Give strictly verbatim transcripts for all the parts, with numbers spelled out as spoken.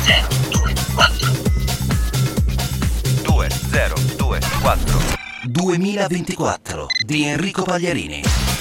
duemilaventiquattro duemilaventiquattro di Enrico Pagliarini.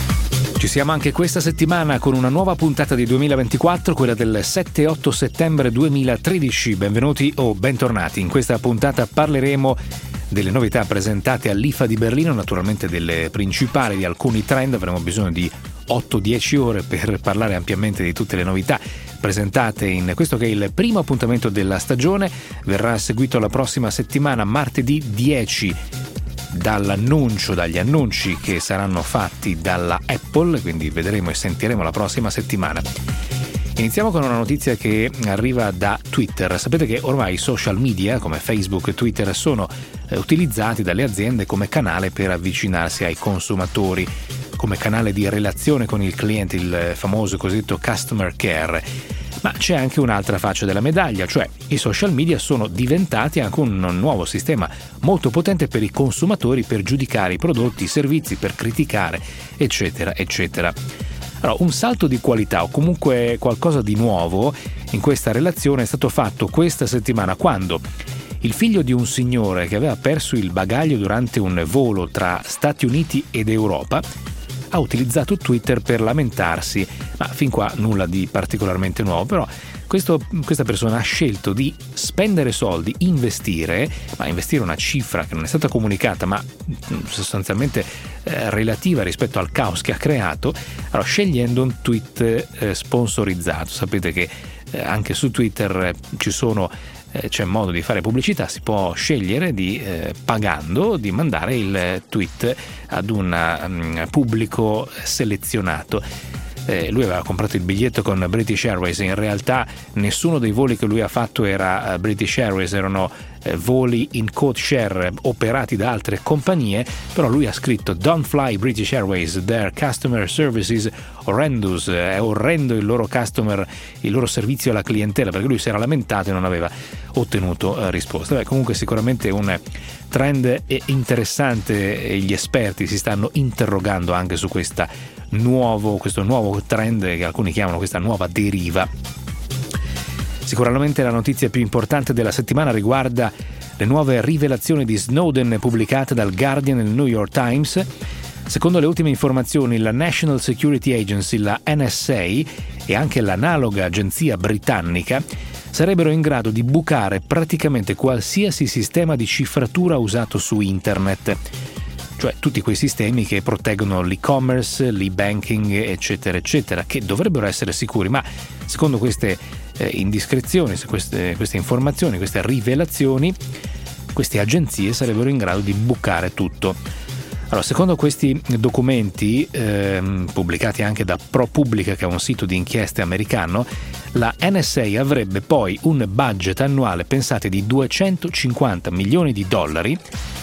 Ci siamo anche questa settimana con una nuova puntata di duemilaventiquattro, quella del sette otto settembre duemilatredici. Benvenuti o bentornati. In questa puntata parleremo delle novità presentate all'I F A di Berlino, naturalmente delle principali, di alcuni trend. Avremo bisogno di otto dieci ore per parlare ampiamente di tutte le novità presentate in questo che è il primo appuntamento della stagione. Verrà seguito la prossima settimana, martedì dieci, dall'annuncio, dagli annunci che saranno fatti dalla Apple, quindi vedremo e sentiremo la prossima settimana. Iniziamo con una notizia che arriva da Twitter. Sapete che ormai i social media come Facebook e Twitter sono eh, utilizzati dalle aziende come canale per avvicinarsi ai consumatori, come canale di relazione con il cliente, il famoso cosiddetto customer care. Ma c'è anche un'altra faccia della medaglia, cioè i social media sono diventati anche un nuovo sistema molto potente per i consumatori per giudicare i prodotti, i servizi, per criticare, eccetera, eccetera. Allora, un salto di qualità o comunque qualcosa di nuovo in questa relazione è stato fatto questa settimana, quando il figlio di un signore che aveva perso il bagaglio durante un volo tra Stati Uniti ed Europa ha utilizzato Twitter per lamentarsi, ma fin qua nulla di particolarmente nuovo. Però questo, questa persona ha scelto di spendere soldi, investire, ma investire una cifra che non è stata comunicata, ma sostanzialmente eh, relativa rispetto al caos che ha creato, allora, scegliendo un tweet eh, sponsorizzato. Sapete che eh, anche su Twitter eh, ci sono c'è modo di fare pubblicità, si può scegliere di eh, pagando di mandare il tweet ad un um, pubblico selezionato. Eh, lui aveva comprato il biglietto con British Airways, in realtà nessuno dei voli che lui ha fatto era uh, British Airways, erano eh, voli in code share operati da altre compagnie, però lui ha scritto "Don't fly British Airways, their customer service is horrendous", è orrendo il loro customer, il loro servizio alla clientela, perché lui si era lamentato e non aveva ottenuto uh, risposta. Beh, comunque sicuramente un trend interessante e gli esperti si stanno interrogando anche su questa nuovo, questo nuovo trend che alcuni chiamano questa nuova deriva. Sicuramente la notizia più importante della settimana riguarda le nuove rivelazioni di Snowden pubblicate dal Guardian e il New York Times. Secondo le ultime informazioni, la National Security Agency, la N S A, e anche l'analoga agenzia britannica sarebbero in grado di bucare praticamente qualsiasi sistema di cifratura usato su internet, cioè tutti quei sistemi che proteggono l'e-commerce, l'e-banking, eccetera, eccetera, che dovrebbero essere sicuri, ma secondo queste eh, indiscrezioni, queste, queste informazioni, queste rivelazioni, queste agenzie sarebbero in grado di bucare tutto. Allora, secondo questi documenti ehm, pubblicati anche da ProPublica, che è un sito di inchieste americano, la N S A avrebbe poi un budget annuale, pensate, di duecentocinquanta milioni di dollari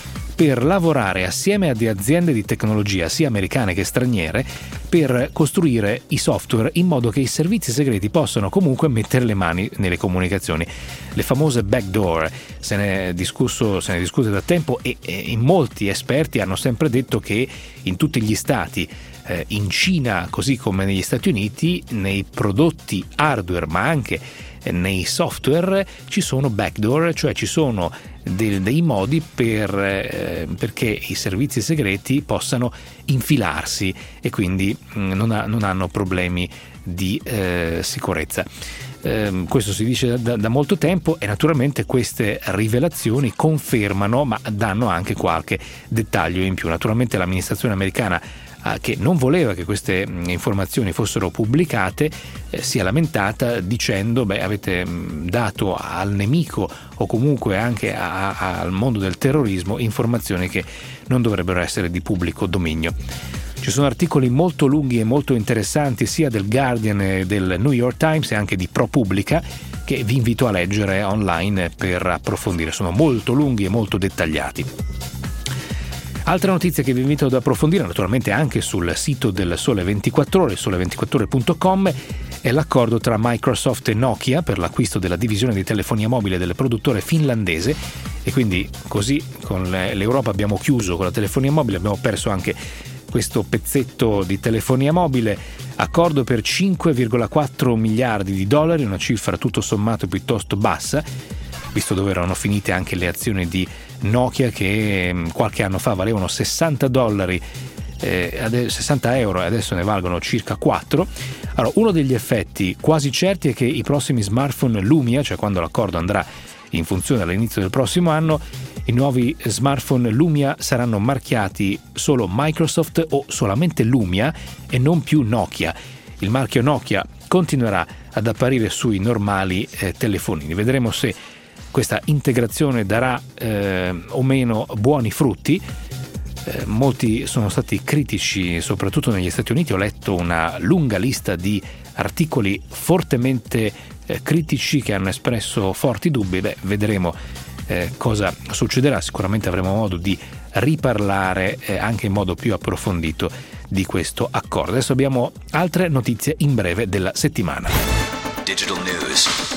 per lavorare assieme a aziende di tecnologia sia americane che straniere per costruire i software in modo che i servizi segreti possano comunque mettere le mani nelle comunicazioni. Le famose backdoor, se ne è discusso, se ne discute da tempo e, e in molti esperti hanno sempre detto che in tutti gli stati, eh, in Cina così come negli Stati Uniti, nei prodotti hardware ma anche nei software ci sono backdoor, cioè ci sono dei, dei modi per, eh, perché i servizi segreti possano infilarsi e quindi mh, non, ha, non hanno problemi di eh, sicurezza. Eh, questo si dice da, da molto tempo e naturalmente queste rivelazioni confermano ma danno anche qualche dettaglio in più. Naturalmente l'amministrazione americana, che non voleva che queste informazioni fossero pubblicate, eh, si è lamentata dicendo beh avete dato al nemico o comunque anche a, a, al mondo del terrorismo informazioni che non dovrebbero essere di pubblico dominio. Ci sono articoli molto lunghi e molto interessanti sia del Guardian e del New York Times e anche di ProPublica che vi invito a leggere online per approfondire, sono molto lunghi e molto dettagliati. Altra notizia che vi invito ad approfondire, naturalmente anche sul sito del Sole ventiquattro Ore, sole ventiquattro ore punto com, è l'accordo tra Microsoft e Nokia per l'acquisto della divisione di telefonia mobile del produttore finlandese, e quindi così con l'Europa abbiamo chiuso con la telefonia mobile, abbiamo perso anche questo pezzetto di telefonia mobile. Accordo per cinque virgola quattro miliardi di dollari, una cifra tutto sommato piuttosto bassa, visto dove erano finite anche le azioni di Nokia che qualche anno fa valevano sessanta dollari, eh, sessanta euro, e adesso ne valgono circa quattro. Allora, uno degli effetti quasi certi è che i prossimi smartphone Lumia, cioè quando l'accordo andrà in funzione all'inizio del prossimo anno, i nuovi smartphone Lumia saranno marchiati solo Microsoft o solamente Lumia e non più Nokia. Il marchio Nokia continuerà ad apparire sui normali eh, telefonini. Vedremo se questa integrazione darà eh, o meno buoni frutti. Eh, molti sono stati critici, soprattutto negli Stati Uniti. Ho letto una lunga lista di articoli fortemente eh, critici che hanno espresso forti dubbi. Beh, vedremo eh, cosa succederà. Sicuramente avremo modo di riparlare eh, anche in modo più approfondito di questo accordo. Adesso abbiamo altre notizie in breve della settimana. Digital News.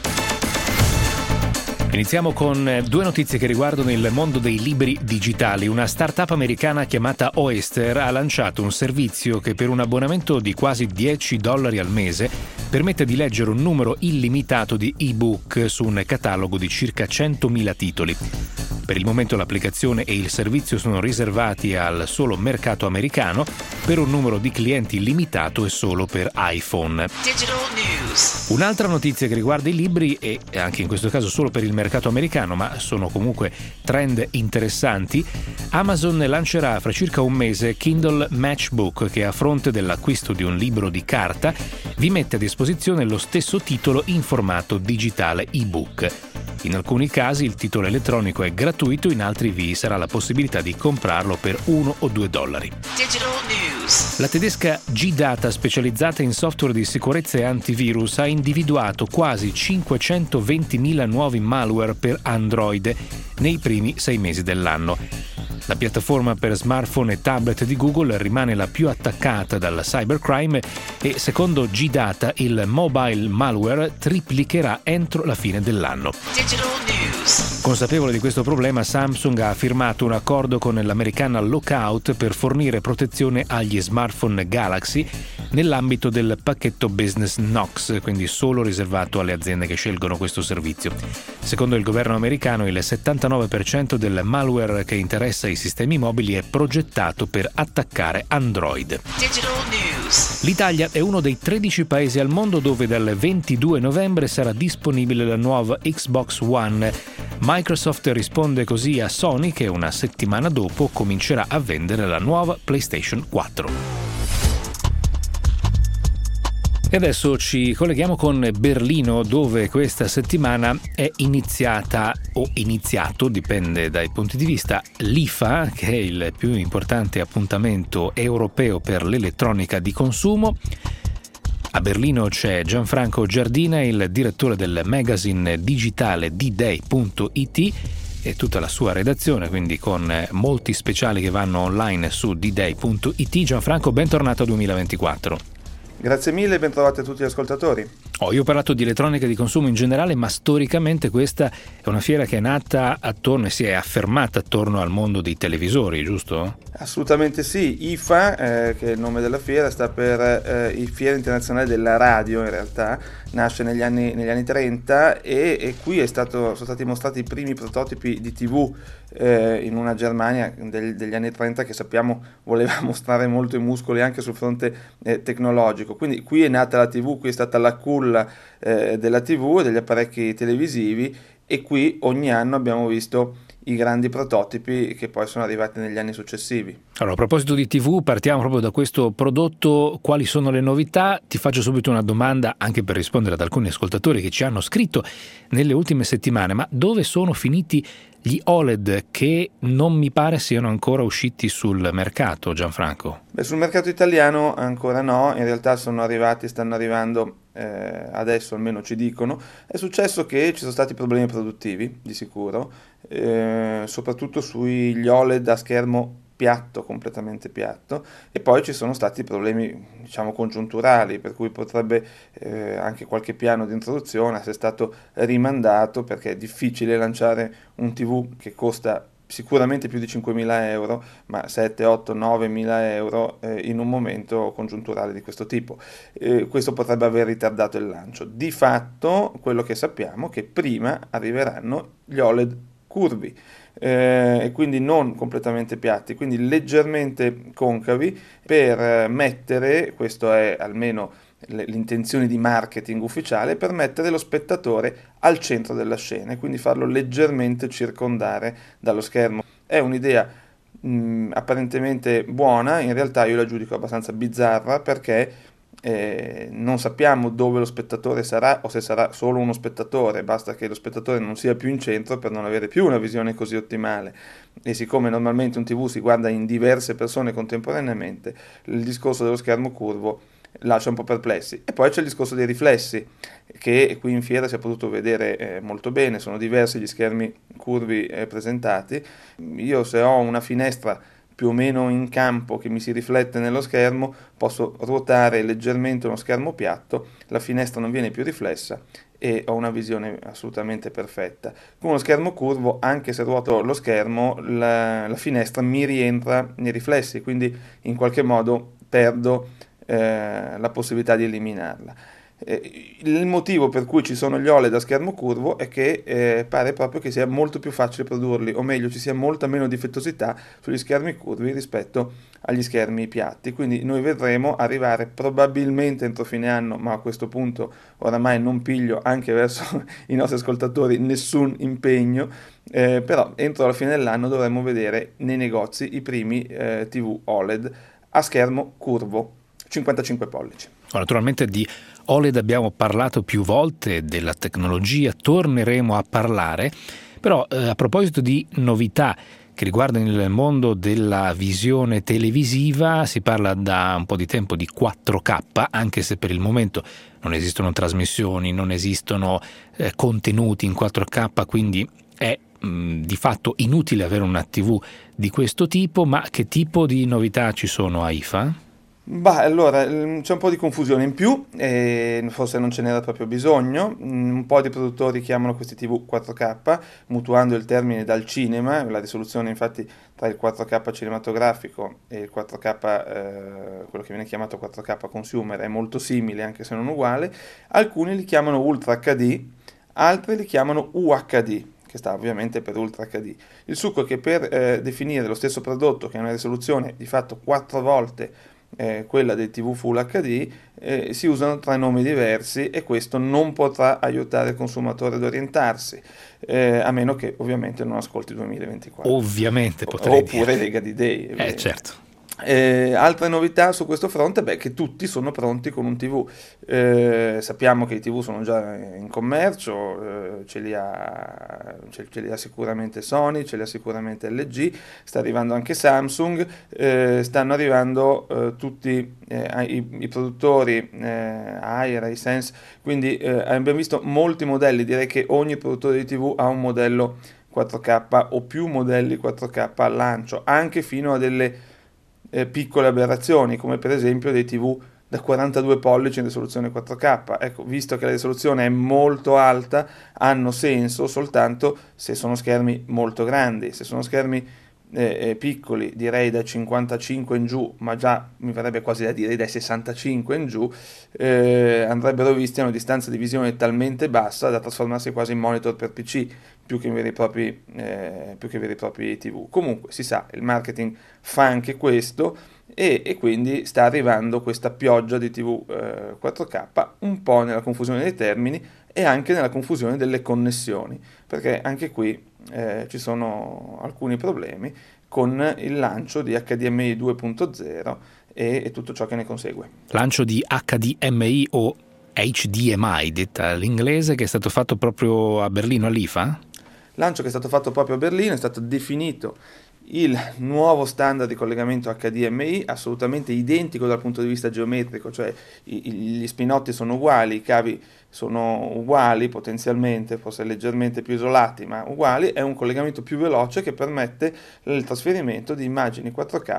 Iniziamo con due notizie che riguardano il mondo dei libri digitali. Una startup americana chiamata Oyster ha lanciato un servizio che per un abbonamento di quasi dieci dollari al mese permette di leggere un numero illimitato di ebook su un catalogo di circa centomila titoli. Per il momento l'applicazione e il servizio sono riservati al solo mercato americano per un numero di clienti limitato e solo per iPhone. Digital News. Un'altra notizia che riguarda i libri, e anche in questo caso solo per il mercato americano, ma sono comunque trend interessanti. Amazon lancerà fra circa un mese Kindle Matchbook, che a fronte dell'acquisto di un libro di carta vi mette a disposizione lo stesso titolo in formato digitale ebook. In alcuni casi il titolo elettronico è gratuito, in altri vi sarà la possibilità di comprarlo per uno o due dollari. Digital News. La tedesca G-Data, specializzata in software di sicurezza e antivirus, ha individuato quasi cinquecentoventimila nuovi malware per Android nei primi sei mesi dell'anno. La piattaforma per smartphone e tablet di Google rimane la più attaccata dal cybercrime e, secondo G-Data, il mobile malware triplicherà entro la fine dell'anno. Digital News. Consapevole di questo problema, Samsung ha firmato un accordo con l'americana Lookout per fornire protezione agli smartphone Galaxy nell'ambito del pacchetto Business Knox, quindi solo riservato alle aziende che scelgono questo servizio. Secondo il governo americano, il settantanove per cento del malware che interessa i sistemi mobili è progettato per attaccare Android. Digital News. L'Italia è uno dei tredici paesi al mondo dove dal ventidue novembre sarà disponibile la nuova Xbox One. Microsoft risponde così a Sony, che una settimana dopo comincerà a vendere la nuova PlayStation quattro. E adesso ci colleghiamo con Berlino, dove questa settimana è iniziata o iniziato, dipende dai punti di vista, l'I F A, che è il più importante appuntamento europeo per l'elettronica di consumo. A Berlino c'è Gianfranco Giardina, il direttore del magazine digitale D Day punto it e tutta la sua redazione, quindi con molti speciali che vanno online su D Day punto it. Gianfranco, bentornato a duemilaventiquattro. Grazie mille e ben trovati a tutti gli ascoltatori. Oh, io ho parlato di elettronica di consumo in generale, ma storicamente questa è una fiera che è nata attorno e si è affermata attorno al mondo dei televisori, giusto? Assolutamente sì. I F A, eh, che è il nome della fiera, sta per eh, il Fiera Internazionale della Radio, in realtà nasce negli anni, negli anni trenta e, e qui è stato, sono stati mostrati i primi prototipi di tivù eh, in una Germania del, degli anni trenta che sappiamo voleva mostrare molto i muscoli anche sul fronte eh, tecnologico. Quindi qui è nata la tivù, qui è stata la culla eh, della tivù e degli apparecchi televisivi, e qui ogni anno abbiamo visto i grandi prototipi che poi sono arrivati negli anni successivi. Allora, a proposito di tivù, partiamo proprio da questo prodotto. Quali sono le novità? Ti faccio subito una domanda anche per rispondere ad alcuni ascoltatori che ci hanno scritto nelle ultime settimane: ma dove sono finiti gli O L E D che non mi pare siano ancora usciti sul mercato, Gianfranco? Beh, sul mercato italiano ancora no, in realtà sono arrivati, stanno arrivando eh, adesso, almeno ci dicono. È successo che ci sono stati problemi produttivi, di sicuro, eh, soprattutto sugli O L E D a schermo piatto, completamente piatto, e poi ci sono stati problemi, diciamo, congiunturali, per cui potrebbe eh, anche qualche piano di introduzione essere stato rimandato, perché è difficile lanciare un tivù che costa sicuramente più di cinquemila euro, ma sette, otto, novemila euro eh, in un momento congiunturale di questo tipo. Eh, questo potrebbe aver ritardato il lancio. Di fatto, quello che sappiamo è che prima arriveranno gli O L E D curvi, eh, e quindi non completamente piatti, quindi leggermente concavi per mettere, questo è almeno l'intenzione di marketing ufficiale, per mettere lo spettatore al centro della scena e quindi farlo leggermente circondare dallo schermo. È un'idea mh, apparentemente buona, in realtà io la giudico abbastanza bizzarra perché eh, non sappiamo dove lo spettatore sarà o se sarà solo uno spettatore, basta che lo spettatore non sia più in centro per non avere più una visione così ottimale. E siccome normalmente un tivù si guarda in diverse persone contemporaneamente, il discorso dello schermo curvo lascia un po' perplessi. E poi c'è il discorso dei riflessi, che qui in fiera si è potuto vedere eh, molto bene, sono diversi gli schermi curvi eh, presentati. Io se ho una finestra più o meno in campo che mi si riflette nello schermo, posso ruotare leggermente uno schermo piatto, la finestra non viene più riflessa e ho una visione assolutamente perfetta. Con uno schermo curvo, anche se ruoto lo schermo, la, la finestra mi rientra nei riflessi, quindi in qualche modo perdo eh, la possibilità di eliminarla. Eh, il motivo per cui ci sono gli O L E D a schermo curvo è che eh, pare proprio che sia molto più facile produrli, o meglio ci sia molta meno difettosità sugli schermi curvi rispetto agli schermi piatti, quindi noi vedremo arrivare probabilmente entro fine anno, ma a questo punto oramai non piglio anche verso i nostri ascoltatori nessun impegno, eh, però entro la fine dell'anno dovremo vedere nei negozi i primi eh, tivù O L E D a schermo curvo cinquantacinque pollici. Naturalmente di O L E D abbiamo parlato più volte, della tecnologia torneremo a parlare, però eh, a proposito di novità che riguardano il mondo della visione televisiva, si parla da un po' di tempo di quattro K, anche se per il momento non esistono trasmissioni, non esistono eh, contenuti in quattro K, quindi è mh, di fatto inutile avere una tivù di questo tipo. Ma che tipo di novità ci sono a I F A? Bah, allora, c'è un po' di confusione in più, e forse non ce n'era proprio bisogno. Un po' di produttori chiamano questi tivù quattro K, mutuando il termine dal cinema. La risoluzione infatti tra il quattro K cinematografico e il quattro K, eh, quello che viene chiamato quattro K consumer, è molto simile anche se non uguale. Alcuni li chiamano Ultra acca di, altri li chiamano U acca di, che sta ovviamente per Ultra acca di. Il succo è che per eh, definire lo stesso prodotto, che ha una risoluzione di fatto quattro volte Eh, quella dei tivù Full acca di, eh, si usano tre nomi diversi e questo non potrà aiutare il consumatore ad orientarsi, eh, a meno che ovviamente non ascolti duemilaventiquattro. Ovviamente potrei Oppure dire. Lega di Day. Eh certo. Eh, altre novità su questo fronte, beh, che tutti sono pronti con un tivù. Eh, sappiamo che i tivù sono già in commercio, eh, ce li ha, ce, ce li ha sicuramente Sony, ce li ha sicuramente L G, sta arrivando anche Samsung, eh, stanno arrivando eh, tutti eh, i, i produttori eh, Air, iSense, quindi eh, abbiamo visto molti modelli. Direi che ogni produttore di tivù ha un modello quattro K o più modelli quattro K al lancio, anche fino a delle Eh, piccole aberrazioni, come per esempio dei tivù da quarantadue pollici in risoluzione quattro K. Ecco, visto che la risoluzione è molto alta, hanno senso soltanto se sono schermi molto grandi. Se sono schermi eh, eh, piccoli, direi da cinquantacinque in giù, ma già mi verrebbe quasi da dire dai sessantacinque in giù, eh, andrebbero visti a una distanza di visione talmente bassa da trasformarsi quasi in monitor per P C, più che in veri e propri, eh, più che veri e propri tivù. Comunque si sa, il marketing fa anche questo e, e quindi sta arrivando questa pioggia di tivù eh, quattro K, un po' nella confusione dei termini e anche nella confusione delle connessioni, perché anche qui eh, ci sono alcuni problemi con il lancio di H D M I due punto zero e, e tutto ciò che ne consegue. Lancio di H D M I o H D M I, detta l'inglese, che è stato fatto proprio a Berlino all'I F A? Lancio che è stato fatto proprio a Berlino, è stato definito il nuovo standard di collegamento H D M I, assolutamente identico dal punto di vista geometrico, cioè i, gli spinotti sono uguali, i cavi sono uguali potenzialmente, forse leggermente più isolati, ma uguali. È un collegamento più veloce che permette il trasferimento di immagini quattro K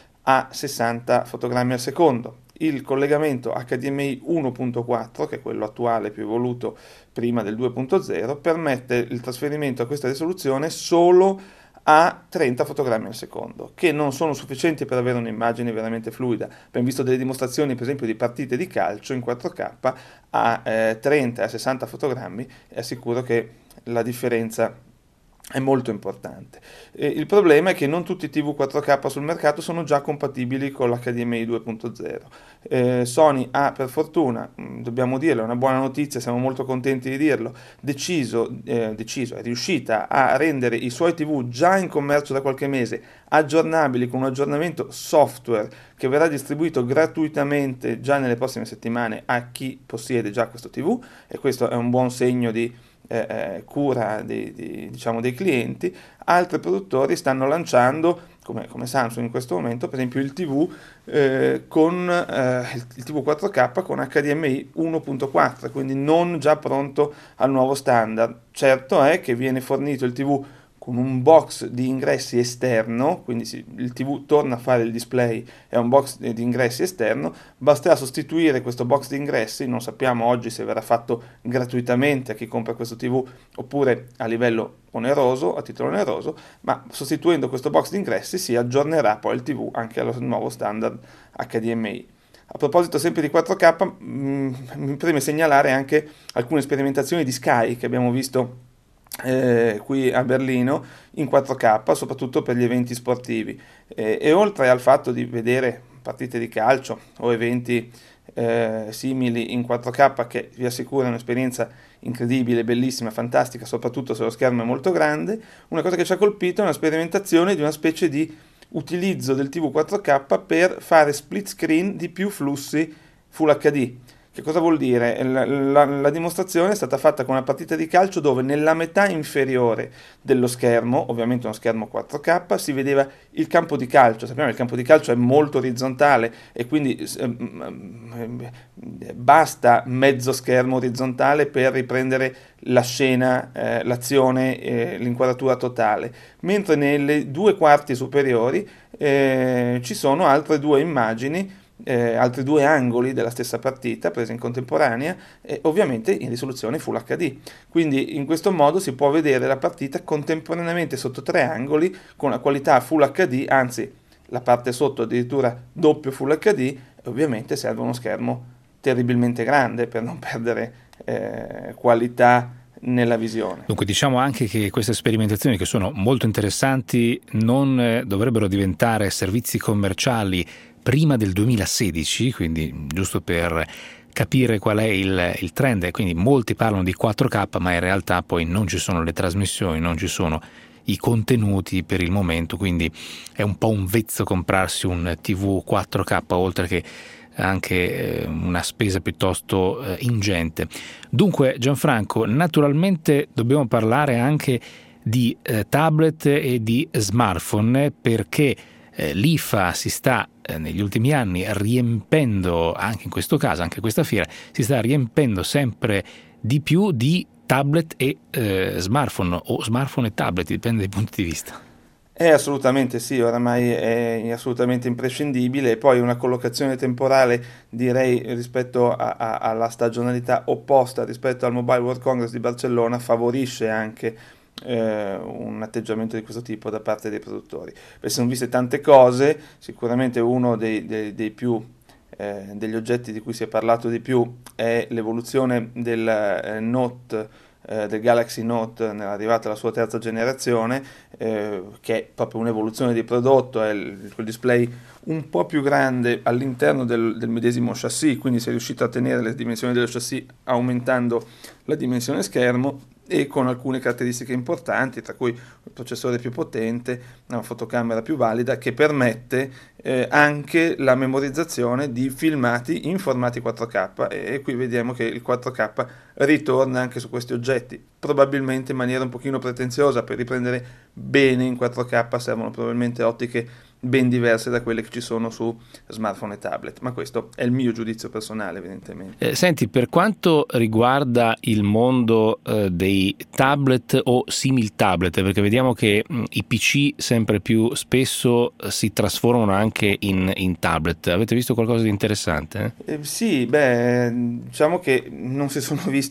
a sessanta fotogrammi al secondo. Il collegamento H D M I uno punto quattro, che è quello attuale più evoluto prima del due punto zero, permette il trasferimento a questa risoluzione solo a trenta fotogrammi al secondo, che non sono sufficienti per avere un'immagine veramente fluida. Abbiamo visto delle dimostrazioni, per esempio, di partite di calcio in quattro K a eh, trenta e a sessanta fotogrammi, e assicuro che la differenza è molto importante. E il problema è che non tutti i T V quattro K sul mercato sono già compatibili con l'H D M I due punto zero. Eh, Sony ha, per fortuna, mh, dobbiamo dirlo, è una buona notizia, siamo molto contenti di dirlo, deciso, eh, deciso, è riuscita a rendere i suoi T V già in commercio da qualche mese aggiornabili con un aggiornamento software che verrà distribuito gratuitamente già nelle prossime settimane a chi possiede già questo T V, e questo è un buon segno di Eh, eh, cura di, di, diciamo, dei clienti. Altri produttori stanno lanciando, come, come Samsung in questo momento, per esempio il T V eh, con eh, il, il T V quattro K con H D M I uno punto quattro, quindi non già pronto al nuovo standard. Certo è che viene fornito il T V con un box di ingressi esterno, quindi si, il T V torna a fare il display, è un box di ingressi esterno, basterà sostituire questo box di ingressi, non sappiamo oggi se verrà fatto gratuitamente a chi compra questo T V oppure a livello oneroso, a titolo oneroso, ma sostituendo questo box di ingressi si aggiornerà poi il T V anche allo nuovo standard H D M I. A proposito sempre di quattro K, mh, mi preme segnalare anche alcune sperimentazioni di Sky che abbiamo visto Eh, qui a Berlino in quattro K, soprattutto per gli eventi sportivi, eh, e oltre al fatto di vedere partite di calcio o eventi eh, simili in quattro K, che vi assicuro è un'esperienza incredibile, bellissima, fantastica, soprattutto se lo schermo è molto grande, una cosa che ci ha colpito è una sperimentazione di una specie di utilizzo del T V quattro K per fare split screen di più flussi Full H D. Che cosa vuol dire? La, la, la dimostrazione è stata fatta con una partita di calcio dove nella metà inferiore dello schermo, ovviamente uno schermo quattro K, si vedeva il campo di calcio. Sappiamo che il campo di calcio è molto orizzontale e quindi eh, basta mezzo schermo orizzontale per riprendere la scena, eh, l'azione, eh, l'inquadratura totale, mentre nelle due quarti superiori eh, ci sono altre due immagini, Eh, altri due angoli della stessa partita presi in contemporanea, e ovviamente in risoluzione Full H D. Quindi in questo modo si può vedere la partita contemporaneamente sotto tre angoli con la qualità Full H D, anzi la parte sotto addirittura doppio Full H D, e ovviamente serve uno schermo terribilmente grande per non perdere eh, qualità nella visione. Dunque diciamo anche che queste sperimentazioni, che sono molto interessanti, non eh, dovrebbero diventare servizi commerciali prima del duemilasedici, quindi giusto per capire qual è il, il trend. Quindi molti parlano di quattro K, ma in realtà poi non ci sono le trasmissioni, non ci sono i contenuti per il momento, quindi è un po' un vezzo comprarsi un T V quattro K, oltre che anche eh, una spesa piuttosto eh, ingente. Dunque Gianfranco, naturalmente dobbiamo parlare anche di eh, tablet e di smartphone, perché eh, l'I F A si sta eh, negli ultimi anni riempendo, anche in questo caso, anche questa fiera, si sta riempendo sempre di più di tablet e eh, smartphone, o smartphone e tablet, dipende dai punti di vista. È assolutamente sì, oramai è assolutamente imprescindibile, e poi una collocazione temporale, direi, rispetto a, a, alla stagionalità opposta rispetto al Mobile World Congress di Barcellona favorisce anche eh, un atteggiamento di questo tipo da parte dei produttori. Perché sono viste tante cose, sicuramente uno dei, dei, dei più eh, degli oggetti di cui si è parlato di più è l'evoluzione del eh, Note, Eh, del Galaxy Note nell'arrivata alla sua terza generazione, eh, che è proprio un'evoluzione di prodotto, è il, quel display un po' più grande all'interno del, del medesimo chassis, quindi si è riuscito a tenere le dimensioni dello chassis aumentando la dimensione schermo, e con alcune caratteristiche importanti, tra cui il processore più potente, una fotocamera più valida che permette eh, anche la memorizzazione di filmati in formati quattro K, e, e qui vediamo che il quattro K ritorna anche su questi oggetti, probabilmente in maniera un pochino pretenziosa. Per riprendere bene in quattro K servono probabilmente ottiche ben diverse da quelle che ci sono su smartphone e tablet, ma questo è il mio giudizio personale, evidentemente. Eh, senti, per quanto riguarda il mondo eh, dei tablet o simil tablet, perché vediamo che mh, i P C sempre più spesso eh, si trasformano anche in, in tablet, avete visto qualcosa di interessante? Eh? Eh, sì, beh, diciamo che non si sono visti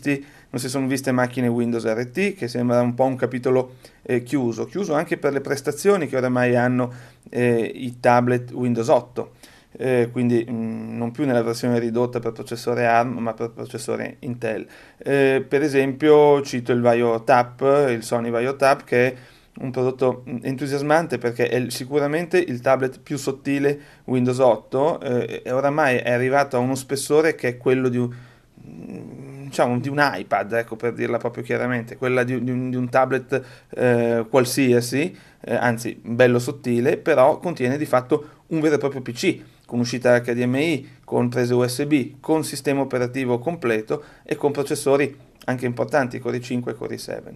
non si sono viste macchine Windows R T, che sembra un po' un capitolo eh, chiuso, chiuso anche per le prestazioni che oramai hanno eh, i tablet Windows otto. Eh, quindi mh, non più nella versione ridotta per processore ARM ma per processore Intel. Eh, per esempio cito il Vaio Tap, il Sony Vaio Tap, che è un prodotto entusiasmante perché è sicuramente il tablet più sottile Windows otto eh, e oramai è arrivato a uno spessore che è quello di un, diciamo, di un iPad, ecco, per dirla proprio chiaramente, quella di, di, un, di un tablet eh, qualsiasi, eh, anzi bello sottile, però contiene di fatto un vero e proprio P C, con uscita H D M I, con prese U S B, con sistema operativo completo e con processori anche importanti, Core i cinque e Core i sette.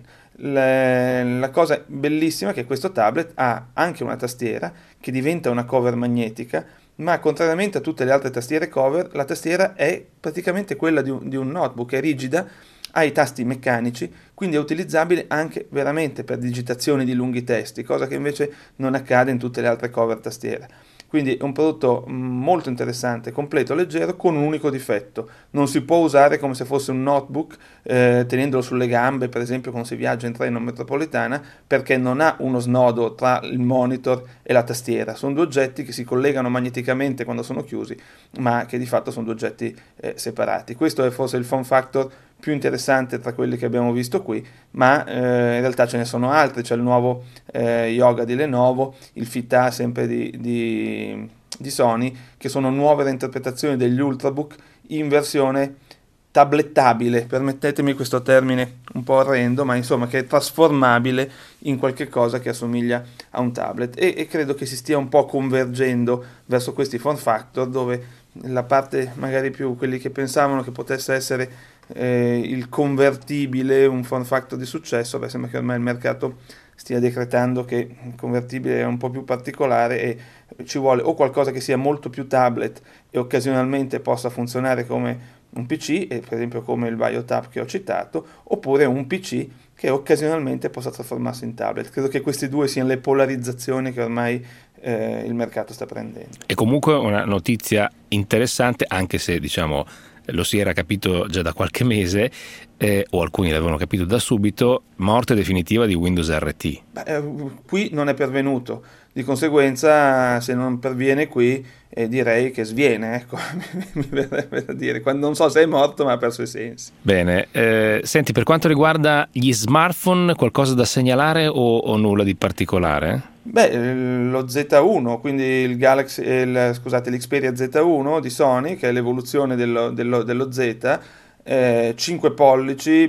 La, la cosa bellissima è che questo tablet ha anche una tastiera che diventa una cover magnetica, ma contrariamente a tutte le altre tastiere cover, la tastiera è praticamente quella di un, di un notebook, è rigida, ha i tasti meccanici, quindi è utilizzabile anche veramente per digitazioni di lunghi testi, cosa che invece non accade in tutte le altre cover tastiera. Quindi è un prodotto molto interessante, completo, leggero, con un unico difetto: non si può usare come se fosse un notebook eh, tenendolo sulle gambe, per esempio quando si viaggia in treno metropolitana, perché non ha uno snodo tra il monitor e la tastiera. Sono due oggetti che si collegano magneticamente quando sono chiusi, ma che di fatto sono due oggetti eh, separati. Questo è forse il form factor più interessante tra quelli che abbiamo visto qui, ma eh, in realtà ce ne sono altri. C'è il nuovo eh, Yoga di Lenovo, il Fit A sempre di, di, di Sony, che sono nuove reinterpretazioni degli Ultrabook in versione tablettabile, permettetemi questo termine un po' orrendo, ma insomma che è trasformabile in qualche cosa che assomiglia a un tablet, e, e credo che si stia un po' convergendo verso questi form factor, dove la parte magari più, quelli che pensavano che potesse essere eh, il convertibile un form factor di successo, beh, sembra che ormai il mercato stia decretando che il convertibile è un po' più particolare e ci vuole o qualcosa che sia molto più tablet e occasionalmente possa funzionare come un P C, e per esempio come il Vaio Tap che ho citato, oppure un P C che occasionalmente possa trasformarsi in tablet. Credo che queste due siano le polarizzazioni che ormai eh, il mercato sta prendendo. È comunque una notizia interessante, anche se diciamo lo si era capito già da qualche mese, eh, o alcuni l'avevano capito da subito: morte definitiva di Windows R T. Beh, eh, qui non è pervenuto, di conseguenza se non perviene qui eh, direi che sviene, ecco, mi verrebbe da dire, quando non so se è morto ma ha perso i sensi. Bene, eh, senti, per quanto riguarda gli smartphone, qualcosa da segnalare o, o nulla di particolare? Beh, lo Z uno, quindi il Galaxy, il, scusate, l'Xperia Z uno di Sony, che è l'evoluzione dello, dello, dello Z, eh, cinque pollici,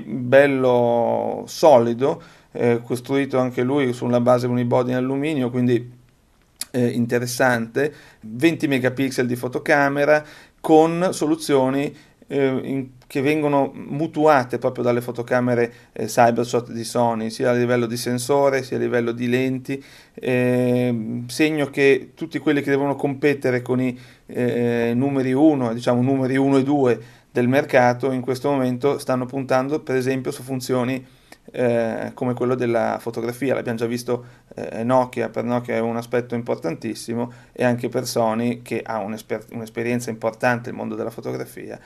bello solido, eh, costruito anche lui sulla base unibody in alluminio, quindi eh, interessante, venti megapixel di fotocamera con soluzioni eh, in, che vengono mutuate proprio dalle fotocamere eh, Cybershot di Sony, sia a livello di sensore sia a livello di lenti, eh, segno che tutti quelli che devono competere con i eh, numeri uno, diciamo numeri uno e due del mercato in questo momento stanno puntando per esempio su funzioni Eh, come quello della fotografia. L'abbiamo già visto eh, Nokia, per Nokia è un aspetto importantissimo, e anche per Sony, che ha un'esper- un'esperienza importante nel mondo della fotografia,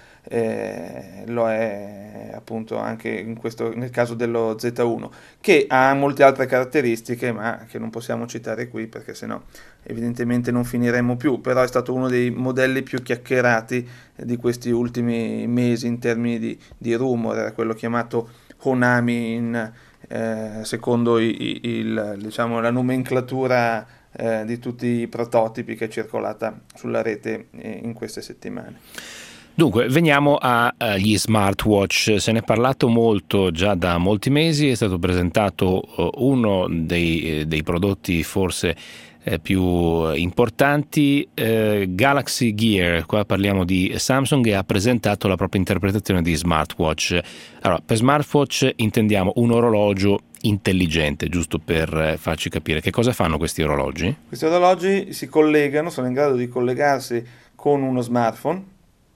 eh, lo è appunto anche in questo, nel caso dello Z uno, che ha molte altre caratteristiche ma che non possiamo citare qui perché sennò evidentemente non finiremo più, però è stato uno dei modelli più chiacchierati di questi ultimi mesi in termini di, di rumor, era quello chiamato Honami in, eh, secondo i, il, diciamo, la nomenclatura eh, di tutti i prototipi che è circolata sulla rete eh, in queste settimane. Dunque, veniamo agli smartwatch. Se ne è parlato molto già da molti mesi, è stato presentato uno dei, dei prodotti forse Eh, più importanti, eh, Galaxy Gear. Qua parliamo di Samsung, che ha presentato la propria interpretazione di smartwatch. Allora, per smartwatch intendiamo un orologio intelligente, giusto per eh, farci capire che cosa fanno questi orologi. Questi orologi si collegano, sono in grado di collegarsi con uno smartphone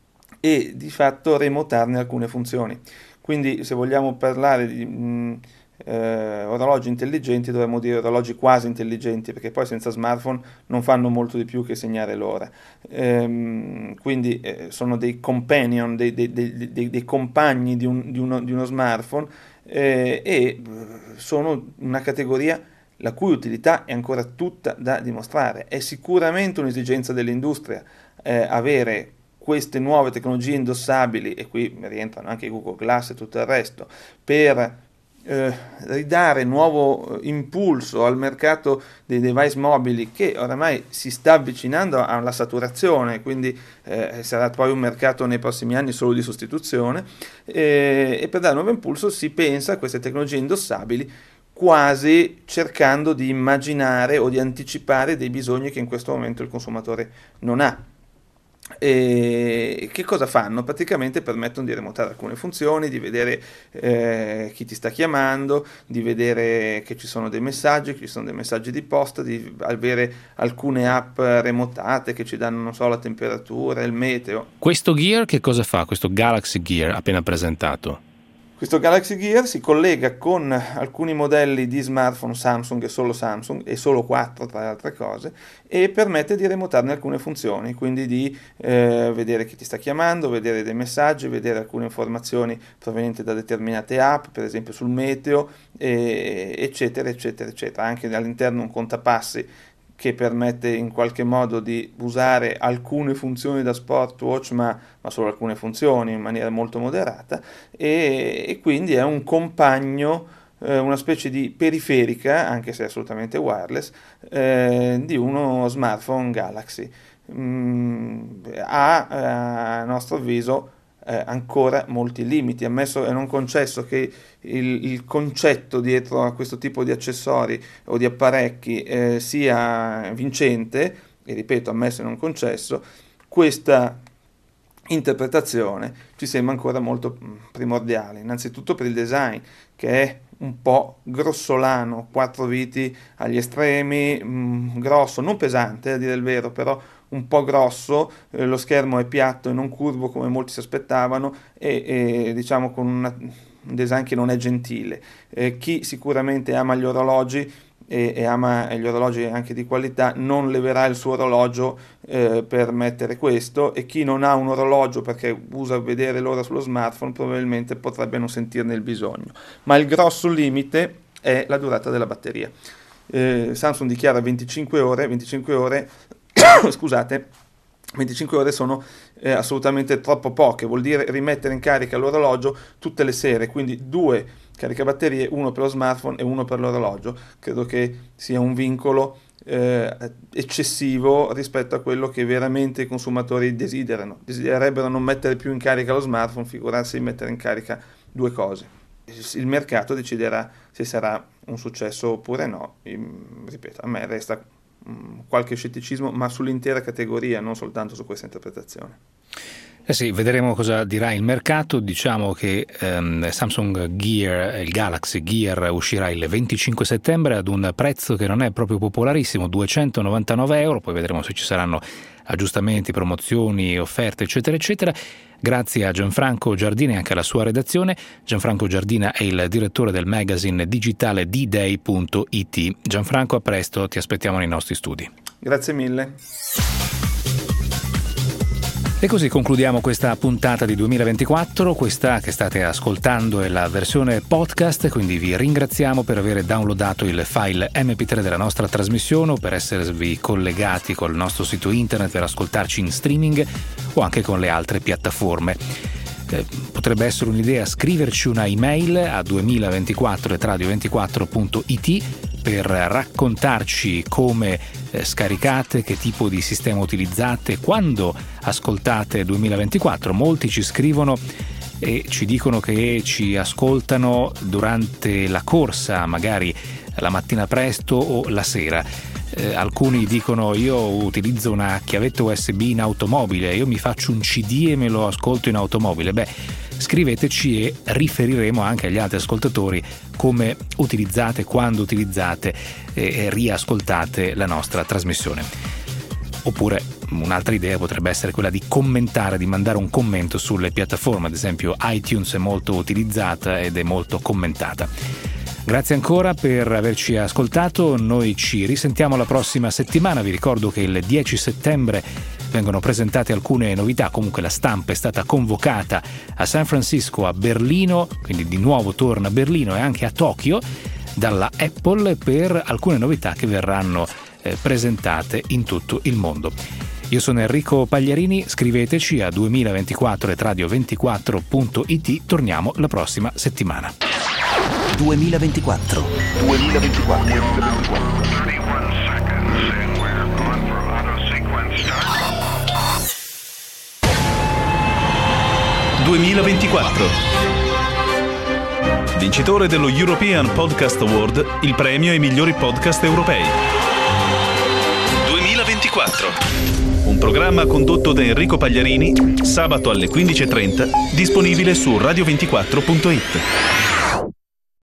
e di fatto remotarne alcune funzioni. Quindi se vogliamo parlare di mh, eh, orologi intelligenti dovremmo dire orologi quasi intelligenti, perché poi senza smartphone non fanno molto di più che segnare l'ora. Ehm, quindi eh, sono dei companion, dei, dei, dei, dei, dei compagni di, un, di, uno, di uno smartphone eh, e sono una categoria la cui utilità è ancora tutta da dimostrare. È sicuramente un'esigenza dell'industria eh, avere queste nuove tecnologie indossabili, e qui rientrano anche i Google Glass e tutto il resto, per eh, ridare nuovo impulso al mercato dei device mobili, che oramai si sta avvicinando alla saturazione, quindi eh, sarà poi un mercato nei prossimi anni solo di sostituzione, eh, e per dare nuovo impulso si pensa a queste tecnologie indossabili, quasi cercando di immaginare o di anticipare dei bisogni che in questo momento il consumatore non ha. E che cosa fanno? Praticamente permettono di remotare alcune funzioni, di vedere eh, chi ti sta chiamando, di vedere che ci sono dei messaggi, che ci sono dei messaggi di posta, di avere alcune app remotate che ci danno, non so, la temperatura, il meteo. Questo Gear che cosa fa? Questo Galaxy Gear appena presentato? Questo Galaxy Gear si collega con alcuni modelli di smartphone Samsung e solo Samsung, e solo quattro tra le altre cose, e permette di remotarne alcune funzioni, quindi di eh, vedere chi ti sta chiamando, vedere dei messaggi, vedere alcune informazioni provenienti da determinate app, per esempio sul meteo, e, eccetera, eccetera, eccetera. Anche all'interno un contapassi che permette in qualche modo di usare alcune funzioni da smartwatch, ma, ma solo alcune funzioni in maniera molto moderata, e, e quindi è un compagno, eh, una specie di periferica, anche se assolutamente wireless, eh, di uno smartphone Galaxy. Mm, ha, eh, a nostro avviso, Eh, ancora molti limiti, ammesso e non concesso che il, il concetto dietro a questo tipo di accessori o di apparecchi eh, sia vincente, e ripeto, ammesso e non concesso, questa interpretazione ci sembra ancora molto primordiale, innanzitutto per il design, che è un po' grossolano, quattro viti agli estremi, mh, grosso, non pesante a dire il vero, però un po' grosso, eh, lo schermo è piatto e non curvo come molti si aspettavano, e, e diciamo con una, un design che non è gentile. Eh, chi sicuramente ama gli orologi e, e ama gli orologi anche di qualità non leverà il suo orologio eh, per mettere questo, e chi non ha un orologio perché usa vedere l'ora sullo smartphone probabilmente potrebbe non sentirne il bisogno. Ma il grosso limite è la durata della batteria. Eh, Samsung dichiara venticinque ore, venticinque ore scusate, venticinque ore sono eh, assolutamente troppo poche, vuol dire rimettere in carica l'orologio tutte le sere, quindi due caricabatterie, uno per lo smartphone e uno per l'orologio. Credo che sia un vincolo eh, eccessivo rispetto a quello che veramente i consumatori desiderano. Desidererebbero non mettere più in carica lo smartphone, figurarsi di mettere in carica due cose. Il mercato deciderà se sarà un successo oppure no. Ripeto, a me resta qualche scetticismo, ma sull'intera categoria, non soltanto su questa interpretazione. Eh sì, vedremo cosa dirà il mercato. Diciamo che ehm, Samsung Gear, il Galaxy Gear, uscirà il venticinque settembre ad un prezzo che non è proprio popolarissimo, duecentonovantanove euro, poi vedremo se ci saranno aggiustamenti, promozioni, offerte, eccetera, eccetera. Grazie a Gianfranco Giardina e anche alla sua redazione. Gianfranco Giardina è il direttore del magazine digitale d day punto i t. Gianfranco, a presto, ti aspettiamo nei nostri studi. Grazie mille. E così concludiamo questa puntata di duemilaventiquattro. Questa che state ascoltando è la versione podcast, quindi vi ringraziamo per aver downloadato il file emme pi tre della nostra trasmissione o per esservi collegati col nostro sito internet per ascoltarci in streaming o anche con le altre piattaforme. Eh, potrebbe essere un'idea scriverci una email a duemilaventiquattro at radio ventiquattro punto i t per raccontarci come eh, scaricate, che tipo di sistema utilizzate, quando ascoltate duemilaventiquattro. Molti ci scrivono e ci dicono che ci ascoltano durante la corsa, magari la mattina presto o la sera. Eh, alcuni dicono: io utilizzo una chiavetta U S B in automobile, io mi faccio un C D e me lo ascolto in automobile. Beh, scriveteci e riferiremo anche agli altri ascoltatori come utilizzate, quando utilizzate e riascoltate la nostra trasmissione. Oppure un'altra idea potrebbe essere quella di commentare, di mandare un commento sulle piattaforme, ad esempio iTunes è molto utilizzata ed è molto commentata. Grazie ancora per averci ascoltato, noi ci risentiamo la prossima settimana. Vi ricordo che il dieci settembre vengono presentate alcune novità, comunque la stampa è stata convocata a San Francisco, a Berlino, quindi di nuovo torna a Berlino e anche a Tokyo dalla Apple per alcune novità che verranno eh, presentate in tutto il mondo. Io sono Enrico Pagliarini, scriveteci a duemilaventiquattro at radio ventiquattro punto it, torniamo la prossima settimana. duemilaventiquattro duemilaventiquattro duemilaventiquattro Vincitore dello European Podcast Award, il premio ai migliori podcast europei. duemilaventiquattro Un programma condotto da Enrico Pagliarini, sabato alle quindici e trenta, disponibile su radio ventiquattro punto it.